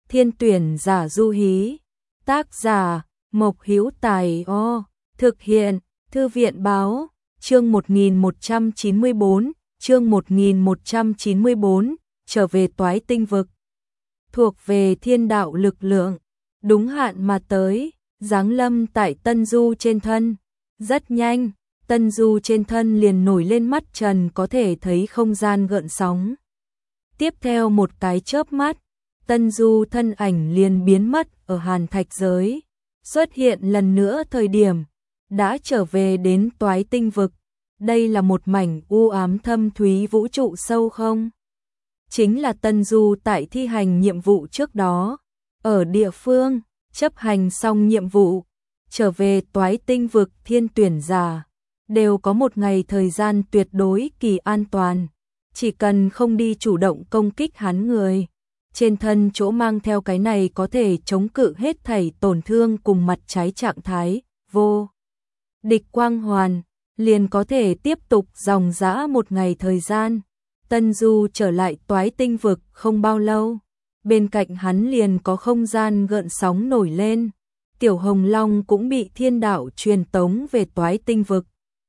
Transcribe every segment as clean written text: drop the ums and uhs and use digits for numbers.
Thiên tuyển giả du hí. Tác giả Mộc Hữu Tài. Thực hiện Thư viện báo. Chương 1194, chương 1194, trở về toái tinh vực. Thuộc về thiên đạo lực lượng, đúng hạn mà tới, giáng lâm tại Tân Du trên thân. Rất nhanh, Tân Du trên thân liền nổi lên mắt trần có thể thấy không gian gợn sóng. Tiếp theo một cái chớp mắt, Tân Du thân ảnh liền biến mất ở Hàn Thạch giới, xuất hiện lần nữa thời điểm đã trở về đến toái tinh vực. Đây là một mảnh u ám thâm thúy vũ trụ sâu không? Chính là Tân Du tại thi hành nhiệm vụ trước đó, ở địa phương, chấp hành xong nhiệm vụ, trở về toái tinh vực thiên tuyển giả, đều có một ngày thời gian tuyệt đối kỳ an toàn, chỉ cần không đi chủ động công kích hắn người. Trên thân chỗ mang theo cái này có thể chống cự hết thảy tổn thương cùng mặt trái trạng thái, vô địch quang hoàn, liền có thể tiếp tục dòng dã một ngày thời gian. Tân Du trở lại toái tinh vực không bao lâu, bên cạnh hắn liền có không gian gợn sóng nổi lên. Tiểu Hồng Long cũng bị thiên đạo truyền tống về toái tinh vực.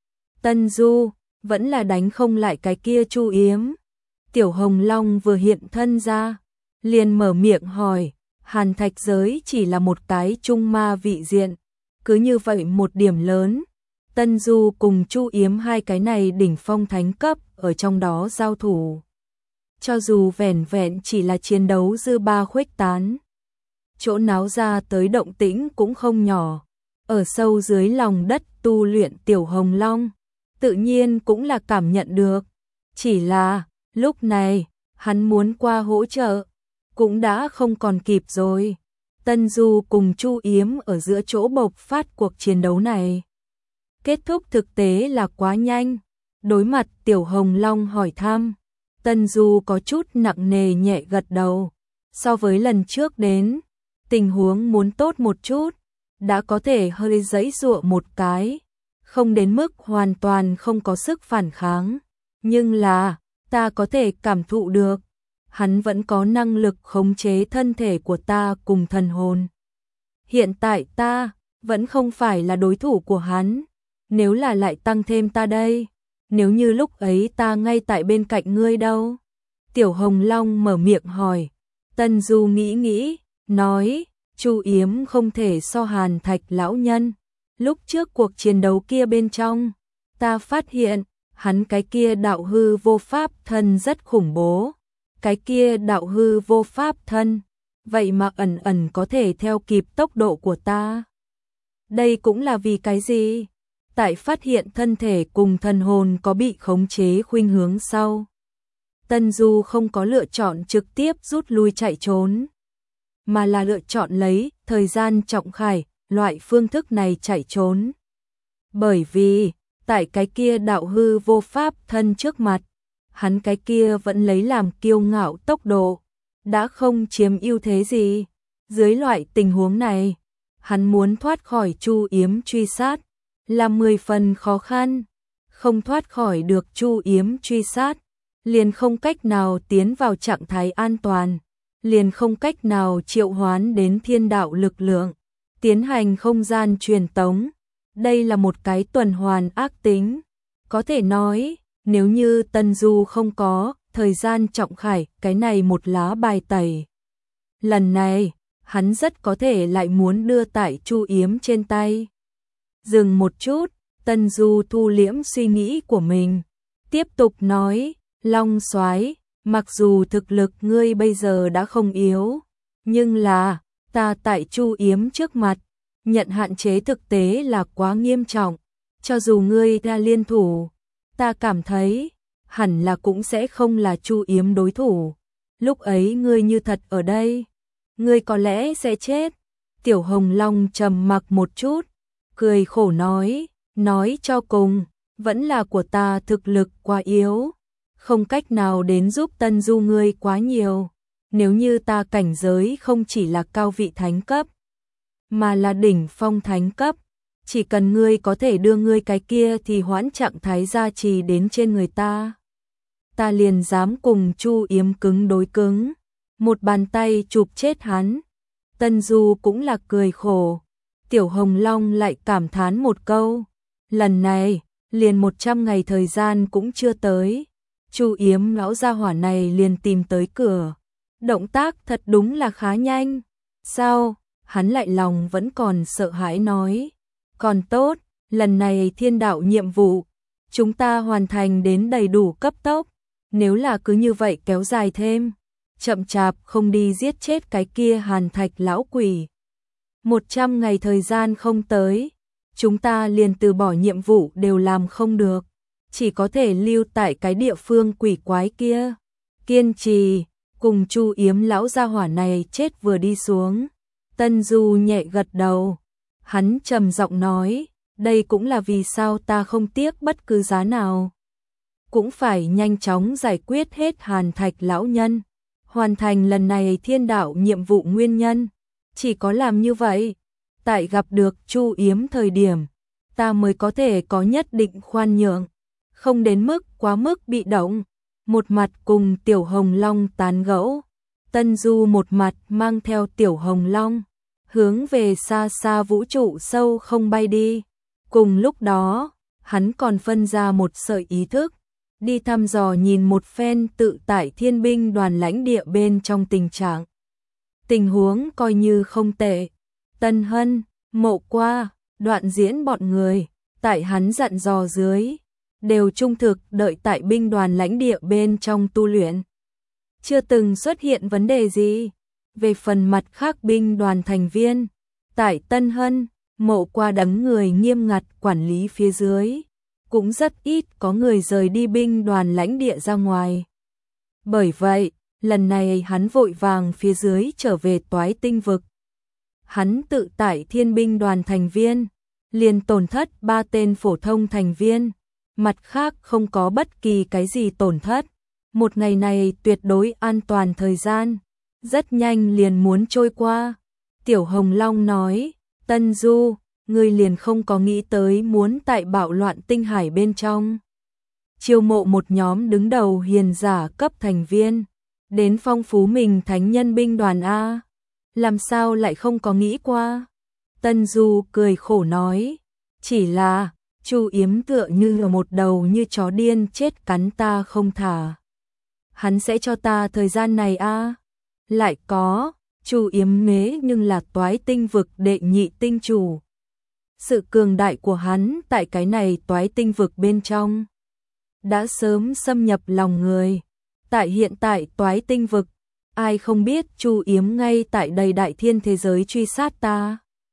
Tân Du vẫn là đánh không lại cái kia Chu Yếm. Tiểu Hồng Long vừa hiện thân ra, liền mở miệng hỏi, Hàn Thạch giới chỉ là một cái trung ma vị diện, cứ như vậy một điểm lớn, Tân Du cùng Chu Yếm hai cái này đỉnh phong thánh cấp ở trong đó giao thủ. Cho dù vẻn vẹn chỉ là chiến đấu dư ba khuếch tán, chỗ náo ra tới động tĩnh cũng không nhỏ. Ở sâu dưới lòng đất tu luyện Tiểu Hồng Long, tự nhiên cũng là cảm nhận được. Chỉ là, lúc này, hắn muốn qua hỗ trợ, cũng đã không còn kịp rồi. Tân Du cùng Chu Yếm ở giữa chỗ bộc phát cuộc chiến đấu này. Kết thúc thực tế là quá nhanh. Đối mặt Tiểu Hồng Long hỏi thăm, Tân Du có chút nặng nề nhẹ gật đầu. So với lần trước đến, tình huống muốn tốt một chút, đã có thể hơi giãy giụa một cái, không đến mức hoàn toàn không có sức phản kháng. Nhưng là, ta có thể cảm thụ được, hắn vẫn có năng lực khống chế thân thể của ta cùng thần hồn. Hiện tại ta vẫn không phải là đối thủ của hắn, nếu là lại tăng thêm ta đây, nếu như lúc ấy ta ngay tại bên cạnh ngươi đâu? Tiểu Hồng Long mở miệng hỏi. Tân Du nghĩ nghĩ, nói, Chu Yếm không thể so Hàn Thạch lão nhân. Lúc trước cuộc chiến đấu kia bên trong, ta phát hiện, hắn cái kia đạo hư vô pháp thân rất khủng bố. Cái kia đạo hư vô pháp thân, vậy mà ẩn ẩn có thể theo kịp tốc độ của ta. Đây cũng là vì cái gì? Tại phát hiện thân thể cùng thần hồn có bị khống chế khuynh hướng sau, Tân Du không có lựa chọn trực tiếp rút lui chạy trốn, mà là lựa chọn lấy thời gian trọng khải, loại phương thức này chạy trốn. Bởi vì, tại cái kia đạo hư vô pháp thân trước mặt, hắn cái kia vẫn lấy làm kiêu ngạo tốc độ, đã không chiếm ưu thế gì. Dưới loại tình huống này, hắn muốn thoát khỏi Chu Yếm truy sát là 10 phần khó khăn. Không thoát khỏi được Chu Yếm truy sát, liền không cách nào tiến vào trạng thái an toàn, liền không cách nào triệu hoán đến thiên đạo lực lượng, tiến hành không gian truyền tống. Đây là một cái tuần hoàn ác tính. Có thể nói, nếu như Tân Du không có thời gian trọng khải cái này một lá bài tẩy, lần này, hắn rất có thể lại muốn đưa tại Chu Yếm trên tay. Dừng một chút, Tân Du thu liễm suy nghĩ của mình, tiếp tục nói, Long Soái, mặc dù thực lực ngươi bây giờ đã không yếu, nhưng là, ta tại Chu Yếm trước mặt, nhận hạn chế thực tế là quá nghiêm trọng. Cho dù ngươi ra liên thủ, ta cảm thấy, hẳn là cũng sẽ không là Chu Yếm đối thủ. Lúc ấy ngươi như thật ở đây, ngươi có lẽ sẽ chết. Tiểu Hồng Long trầm mặc một chút, cười khổ nói cho cùng, vẫn là của ta thực lực quá yếu, không cách nào đến giúp Tân Du ngươi quá nhiều. Nếu như ta cảnh giới không chỉ là cao vị thánh cấp, mà là đỉnh phong thánh cấp, chỉ cần ngươi có thể đưa ngươi cái kia thì hoãn trạng thái gia trì đến trên người ta, ta liền dám cùng Chu Yếm cứng đối cứng. một bàn tay chụp chết hắn. Tân Du cũng là cười khổ. Tiểu Hồng Long lại cảm thán một câu, lần này, liền 100 ngày thời gian cũng chưa tới. Chu Yếm lão gia hỏa này liền tìm tới cửa. Động tác thật đúng là khá nhanh. Sao? Hắn lại lòng vẫn còn sợ hãi nói. Còn tốt, lần này thiên đạo nhiệm vụ, chúng ta hoàn thành đến đầy đủ cấp tốc. Nếu là cứ như vậy kéo dài thêm, chậm chạp không đi giết chết cái kia Hàn Thạch lão quỷ. 100 ngày thời gian không tới, chúng ta liền từ bỏ nhiệm vụ đều làm không được, chỉ có thể lưu tại cái địa phương quỷ quái kia. Kiên trì, cùng Chu Yếm lão gia hỏa này chết vừa đi xuống. Tân Du nhẹ gật đầu, hắn trầm giọng nói, đây cũng là vì sao ta không tiếc bất cứ giá nào. Cũng phải nhanh chóng giải quyết hết Hàn Thạch lão nhân, hoàn thành lần này thiên đạo nhiệm vụ nguyên nhân. Chỉ có làm như vậy, tại gặp được Chu Yếm thời điểm, ta mới có thể có nhất định khoan nhượng, không đến mức quá mức bị động. Một mặt cùng Tiểu Hồng Long tán gẫu, Tân Du một mặt mang theo Tiểu Hồng Long, hướng về xa xa vũ trụ sâu không bay đi. Cùng lúc đó, hắn còn phân ra một sợi ý thức, đi thăm dò nhìn một phen tự tại thiên binh đoàn lãnh địa bên trong tình trạng. Tình huống coi như không tệ. Tân Hân, Mộ Qua, Đoạn Diễn bọn người, tại hắn dặn dò dưới, đều trung thực đợi tại binh đoàn lãnh địa bên trong tu luyện. Chưa từng xuất hiện vấn đề gì. Về phần mặt khác binh đoàn thành viên, tại Tân Hân, Mộ Qua đám người nghiêm ngặt quản lý phía dưới, cũng rất ít có người rời đi binh đoàn lãnh địa ra ngoài. Bởi vậy, lần này hắn vội vàng phía dưới trở về Toái Tinh vực. Hắn tự tại thiên binh đoàn thành viên, liền tổn thất 3 tên phổ thông thành viên, mặt khác không có bất kỳ cái gì tổn thất. Một ngày này tuyệt đối an toàn thời gian, rất nhanh liền muốn trôi qua. Tiểu Hồng Long nói, Tân Du, ngươi liền không có nghĩ tới muốn tại bạo loạn tinh hải bên trong chiêu mộ một nhóm đứng đầu hiền giả cấp thành viên, đến phong phú mình thánh nhân binh đoàn A. Làm sao lại không có nghĩ qua? Tân Du cười khổ nói, chỉ là Chu Yếm tựa như là một đầu như chó điên chết cắn ta không thả. Hắn sẽ cho ta thời gian này a? Lại có, Chu Yếm nế nhưng là Toái Tinh vực đệ nhị tinh chủ. Sự cường đại của hắn tại cái này Toái Tinh vực bên trong đã sớm xâm nhập lòng người. Tại hiện tại Toái Tinh vực, ai không biết Chu Yếm ngay tại đầy đại thiên thế giới truy sát ta.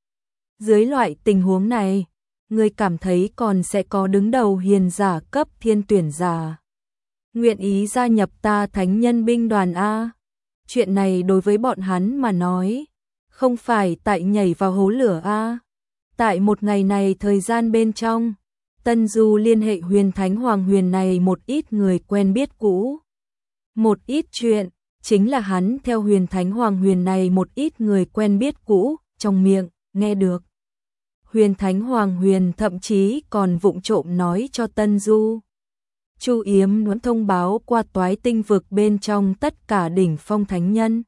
Dưới loại tình huống này, người cảm thấy còn sẽ có đứng đầu hiền giả cấp thiên tuyển giả nguyện ý gia nhập ta thánh nhân binh đoàn A. Chuyện này đối với bọn hắn mà nói, không phải tại nhảy vào hố lửa A. Tại một ngày này thời gian bên trong, Tân Du liên hệ Huyền Thánh Hoàng Huyền này một ít người quen biết cũ. Một ít chuyện, chính là hắn theo Huyền Thánh Hoàng Huyền này một ít người quen biết cũ, trong miệng, nghe được. Huyền Thánh Hoàng Huyền thậm chí còn vụng trộm nói cho Tân Du. Chu Yếm muốn thông báo qua Toái Tinh vực bên trong tất cả đỉnh phong thánh nhân,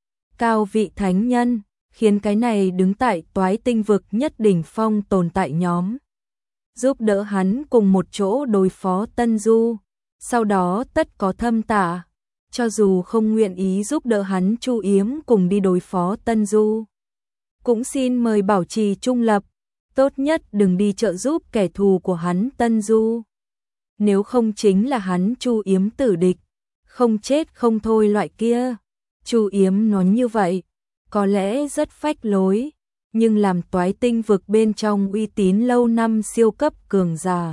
cao vị thánh nhân, khiến cái này đứng tại Toái Tinh vực nhất đỉnh phong tồn tại nhóm giúp đỡ hắn cùng một chỗ đối phó Tân Du. Sau đó tất có thâm tả, cho dù không nguyện ý giúp đỡ hắn Chu Yếm cùng đi đối phó Tân Du, cũng xin mời bảo trì trung lập, tốt nhất đừng đi trợ giúp kẻ thù của hắn Tân Du. Nếu không chính là hắn Chu Yếm tử địch, không chết không thôi loại kia. Chu Yếm nói như vậy, có lẽ rất phách lối, nhưng làm Toái Tinh vực bên trong uy tín lâu năm siêu cấp cường giả,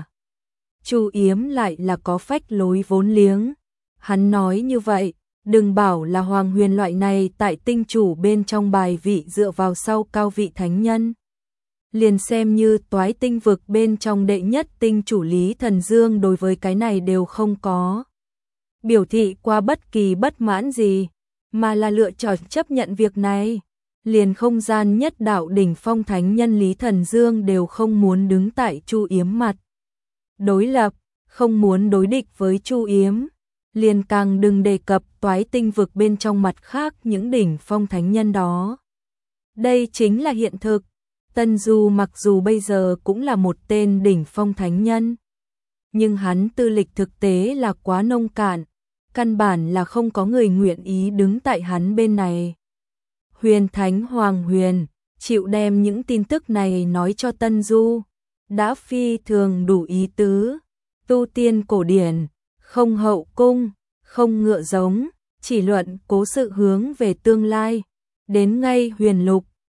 Chu Yếm lại là có phách lối vốn liếng. Hắn nói như vậy, đừng bảo là Hoàng Huyền loại này tại tinh chủ bên trong bài vị dựa vào sau cao vị thánh nhân. Liền xem như Toái Tinh vực bên trong đệ nhất tinh chủ Lý Thần Dương đối với cái này đều không có biểu thị qua bất kỳ bất mãn gì, mà là lựa chọn chấp nhận việc này. Liền không gian nhất đạo đỉnh phong thánh nhân Lý Thần Dương đều không muốn đứng tại Chu Yếm mặt đối lập, không muốn đối địch với Chu Yếm. liền càng đừng đề cập toái tinh vực bên trong mặt khác những đỉnh phong thánh nhân đó. Đây chính là hiện thực. Tân Du mặc dù bây giờ cũng là một tên đỉnh phong thánh nhân, nhưng hắn tư lịch thực tế là quá nông cạn, căn bản là không có người nguyện ý đứng tại hắn bên này. Huyền Thánh Hoàng Huyền chịu đem những tin tức này nói cho Tân Du, đã phi thường đủ ý tứ. Tu tiên cổ điển, không hậu cung, không ngựa giống, chỉ luận cố sự hướng về tương lai. Đến ngay huyền lục,